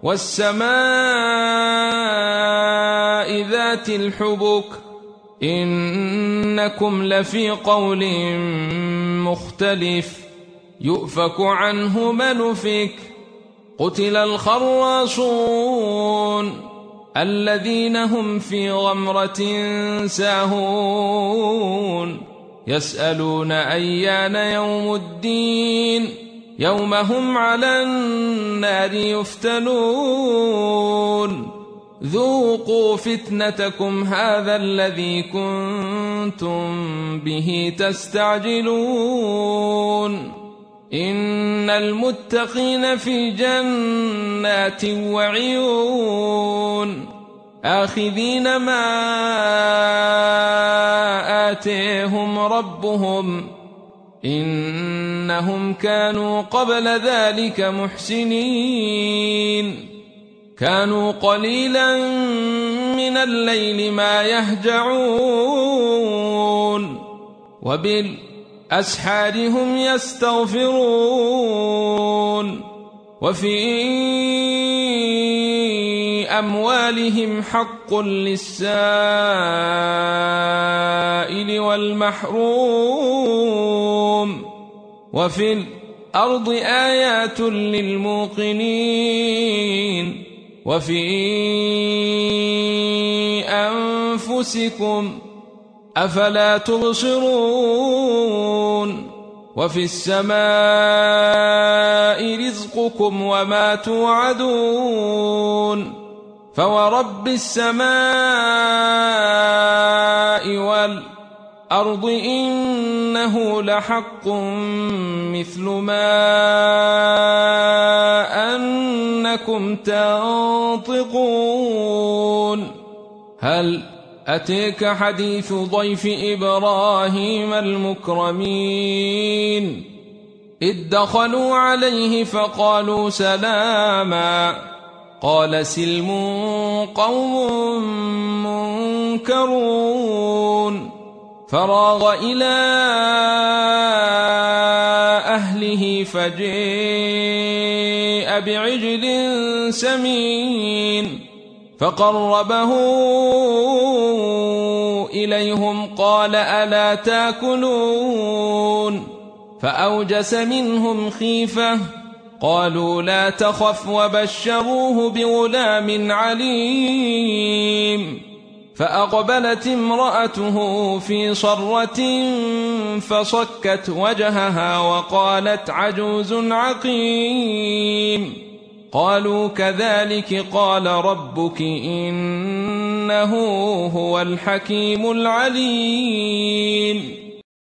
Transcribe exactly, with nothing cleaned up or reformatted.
والسماء ذات الحبك إنكم لفي قول مختلف يؤفك عنه من أفك قتل الخراصون الذين هم في غمرة ساهون يسألون أيان يوم الدين يوم هم على النار يفتنون ذوقوا فتنتكم هذا الذي كنتم به تستعجلون إن المتقين في جنات وعيون آخذين ما آتيهم ربهم إنهم كانوا قبل ذلك محسنين كانوا قليلا من الليل ما يهجعون وبالأسحار هم يستغفرون وفي أموالهم حق للسائل والمحروم وفي الأرض آيات للموقنين وفي أنفسكم أفلا تبصرون وفي السماء رزقكم وما توعدون فورب السماء والأرض إنه لحق مثل ما أنكم تنطقون هل أتيك حديث ضيف إبراهيم المكرمين إذ دخلوا عليه فقالوا سلاما قال سلم قوم منكرون فراغ إلى أهله فجاء بعجل سمين فقربه إليهم قال ألا تاكلون فأوجس منهم خيفة قالوا لا تخف وبشروه بغلام عليم فأقبلت امرأته في صرة فصكت وجهها وقالت عجوز عقيم قالوا كذلك قال ربك إنه هو الحكيم العليم